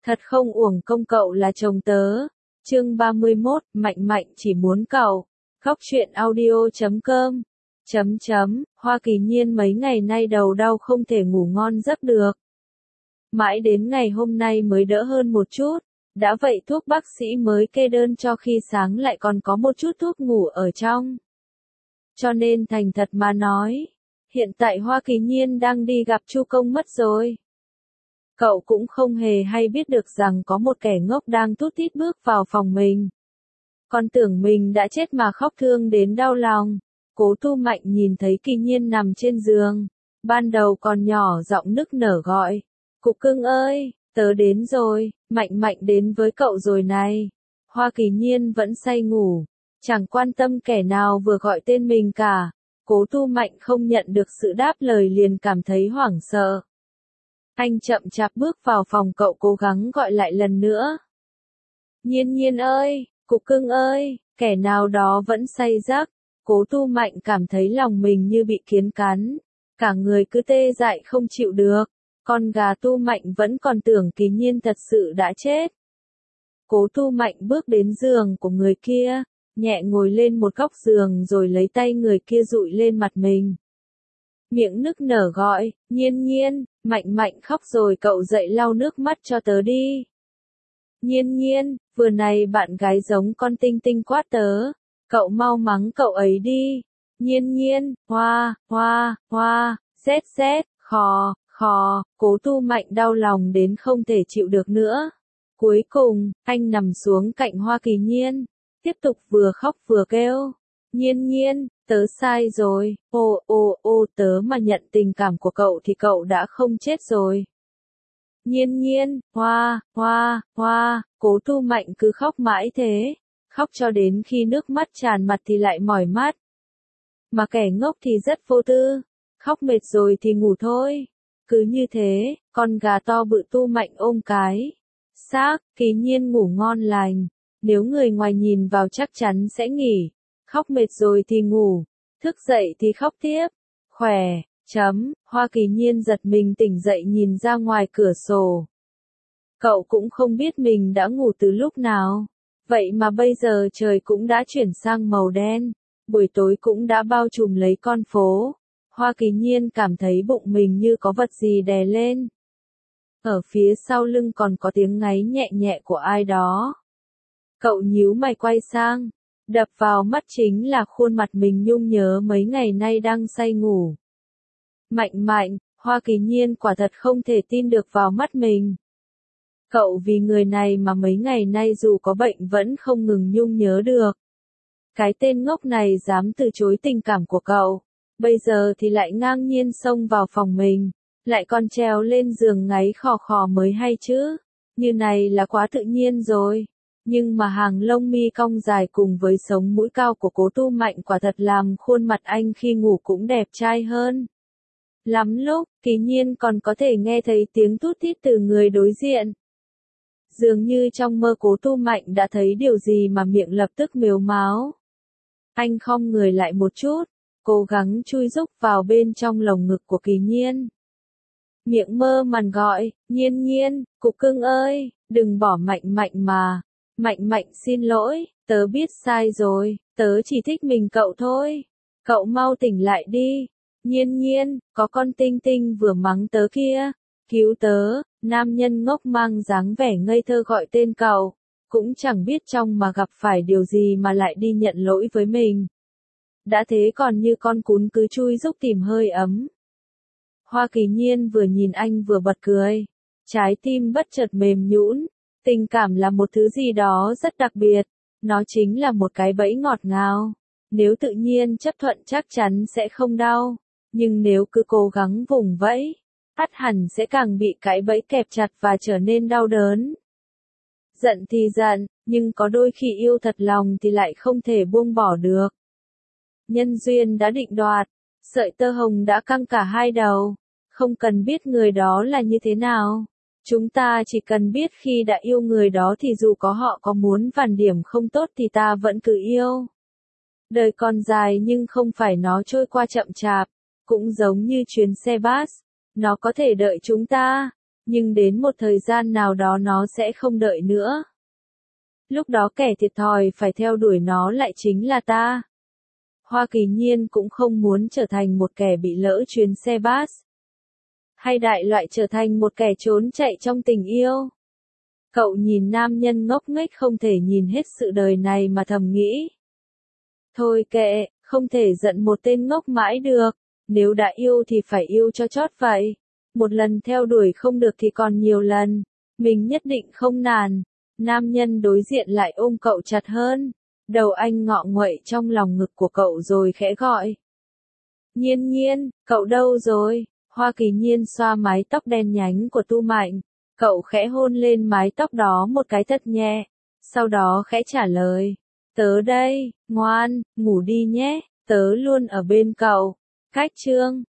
Thật không uổng công cậu là chồng tớ. Chương 31, Mạnh Mạnh chỉ muốn cậu. Khóc chuyện audio.com. Hoa Kỳ Nhiên mấy ngày nay đầu đau không thể ngủ ngon giấc được. Mãi đến ngày hôm nay mới đỡ hơn một chút. Đã vậy thuốc bác sĩ mới kê đơn cho khi sáng lại còn có một chút thuốc ngủ ở trong. Cho nên thành thật mà nói, hiện tại Hoa Kỳ Nhiên đang đi gặp Chu Công mất rồi. Cậu cũng không hề hay biết được rằng có một kẻ ngốc đang tút tít bước vào phòng mình. Còn tưởng mình đã chết mà khóc thương đến đau lòng. Cố Tu Mạnh nhìn thấy Kỳ Nhiên nằm trên giường. Ban đầu còn nhỏ giọng nức nở gọi. Cục cưng ơi, tớ đến rồi, Mạnh Mạnh đến với cậu rồi này. Hoa Kỳ Nhiên vẫn say ngủ. Chẳng quan tâm kẻ nào vừa gọi tên mình cả. Cố Tu Mạnh không nhận được sự đáp lời liền cảm thấy hoảng sợ. Anh chậm chạp bước vào phòng cậu cố gắng gọi lại lần nữa. Nhiên Nhiên ơi, Cục cưng ơi, kẻ nào đó vẫn say giấc. Cố Tu Mạnh cảm thấy lòng mình như bị kiến cắn. Cả người cứ tê dại không chịu được. Con gà Tu Mạnh vẫn còn tưởng Kỳ Nhiên thật sự đã chết. Cố Tu Mạnh bước đến giường của người kia, nhẹ ngồi lên một góc giường rồi lấy tay người kia dụi lên mặt mình. Miệng nức nở gọi, Nhiên Nhiên, Mạnh Mạnh khóc rồi cậu dậy lau nước mắt cho tớ đi. Nhiên Nhiên, vừa này bạn gái giống con Tinh Tinh quát tớ, cậu mau mắng cậu ấy đi. Nhiên Nhiên, hoa, hoa, hoa, rét, khò, khò, Cố Tu Mạnh đau lòng đến không thể chịu được nữa. Cuối cùng, anh nằm xuống cạnh Hoa Kỳ Nhiên, tiếp tục vừa khóc vừa kêu. Nhiên Nhiên, tớ sai rồi, tớ mà nhận tình cảm của cậu thì cậu đã không chết rồi. Nhiên Nhiên, hoa, hoa, hoa, Cố Tu Mạnh cứ khóc mãi thế, khóc cho đến khi nước mắt tràn mặt thì lại mỏi mắt. Mà kẻ ngốc thì rất vô tư, khóc mệt rồi thì ngủ thôi. Cứ như thế, con gà to bự Tu Mạnh ôm cái xác, Kỳ Nhiên ngủ ngon lành. Nếu người ngoài nhìn vào chắc chắn sẽ nghỉ. Khóc mệt rồi thì ngủ, thức dậy thì khóc tiếp. Khỏe, Hoa Kỳ Nhiên giật mình tỉnh dậy nhìn ra ngoài cửa sổ. Cậu cũng không biết mình đã ngủ từ lúc nào. Vậy mà bây giờ trời cũng đã chuyển sang màu đen. Buổi tối cũng đã bao trùm lấy con phố. Hoa Kỳ Nhiên cảm thấy bụng mình như có vật gì đè lên. Ở phía sau lưng còn có tiếng ngáy nhẹ nhẹ của ai đó. Cậu nhíu mày quay sang. Đập vào mắt chính là khuôn mặt mình nhung nhớ mấy ngày nay đang say ngủ. Mạnh Mạnh, Hoa Kỳ Nhiên quả thật không thể tin được vào mắt mình. Cậu vì người này mà mấy ngày nay dù có bệnh vẫn không ngừng nhung nhớ được. Cái tên ngốc này dám từ chối tình cảm của cậu. Bây giờ thì lại ngang nhiên xông vào phòng mình. Lại còn trèo lên giường ngáy khò khò mới hay chứ. Như này là quá tự nhiên rồi. Nhưng mà hàng lông mi cong dài cùng với sống mũi cao của Cố Tu Mạnh quả thật làm khuôn mặt anh khi ngủ cũng đẹp trai hơn. Lắm lúc, Kỳ Nhiên còn có thể nghe thấy tiếng tút tít từ người đối diện. Dường như trong mơ Cố Tu Mạnh đã thấy điều gì mà miệng lập tức mếu máo. Anh khom người lại một chút, cố gắng chui rúc vào bên trong lồng ngực của Kỳ Nhiên. Miệng mơ màng gọi, Nhiên Nhiên, Cục cưng ơi, đừng bỏ Mạnh Mạnh mà. Mạnh Mạnh xin lỗi, tớ biết sai rồi, tớ chỉ thích mình cậu thôi. Cậu mau tỉnh lại đi. Nhiên Nhiên, có con Tinh Tinh vừa mắng tớ kia. Cứu tớ, nam nhân ngốc mang dáng vẻ ngây thơ gọi tên cậu. Cũng chẳng biết trong mà gặp phải điều gì mà lại đi nhận lỗi với mình. Đã thế còn như con cún cứ chui rúc tìm hơi ấm. Hoa Kỳ Nhiên vừa nhìn anh vừa bật cười. Trái tim bất chợt mềm nhũn. Tình cảm là một thứ gì đó rất đặc biệt. Nó chính là một cái bẫy ngọt ngào. Nếu tự nhiên chấp thuận chắc chắn sẽ không đau. Nhưng nếu cứ cố gắng vùng vẫy, ắt hẳn sẽ càng bị cái bẫy kẹp chặt và trở nên đau đớn. Giận thì giận, nhưng có đôi khi yêu thật lòng thì lại không thể buông bỏ được. Nhân duyên đã định đoạt, sợi tơ hồng đã căng cả hai đầu. Không cần biết người đó là như thế nào. Chúng ta chỉ cần biết khi đã yêu người đó thì dù có họ có muốn phản điểm không tốt thì ta vẫn cứ yêu. Đời còn dài nhưng không phải nó trôi qua chậm chạp. Cũng giống như chuyến xe bus, nó có thể đợi chúng ta. Nhưng đến một thời gian nào đó nó sẽ không đợi nữa. Lúc đó kẻ thiệt thòi phải theo đuổi nó lại chính là ta. Hoa Kỳ Nhiên cũng không muốn trở thành một kẻ bị lỡ chuyến xe bus. Hay đại loại trở thành một kẻ trốn chạy trong tình yêu. Cậu nhìn nam nhân ngốc nghếch không thể nhìn hết sự đời này mà thầm nghĩ. Thôi kệ, không thể giận một tên ngốc mãi được. Nếu đã yêu thì phải yêu cho chót vậy. Một lần theo đuổi không được thì còn nhiều lần. Mình nhất định không nản. Nam nhân đối diện lại ôm cậu chặt hơn. Đầu anh ngọ nguậy trong lòng ngực của cậu rồi khẽ gọi. Nhiên Nhiên, cậu đâu rồi? Hoa Kỳ Nhiên xoa mái tóc đen nhánh của Tu Mạnh. Cậu khẽ hôn lên mái tóc đó một cái thật nhẹ. Sau đó khẽ trả lời. Tớ đây, ngoan, ngủ đi nhé, tớ luôn ở bên cậu. Cách chương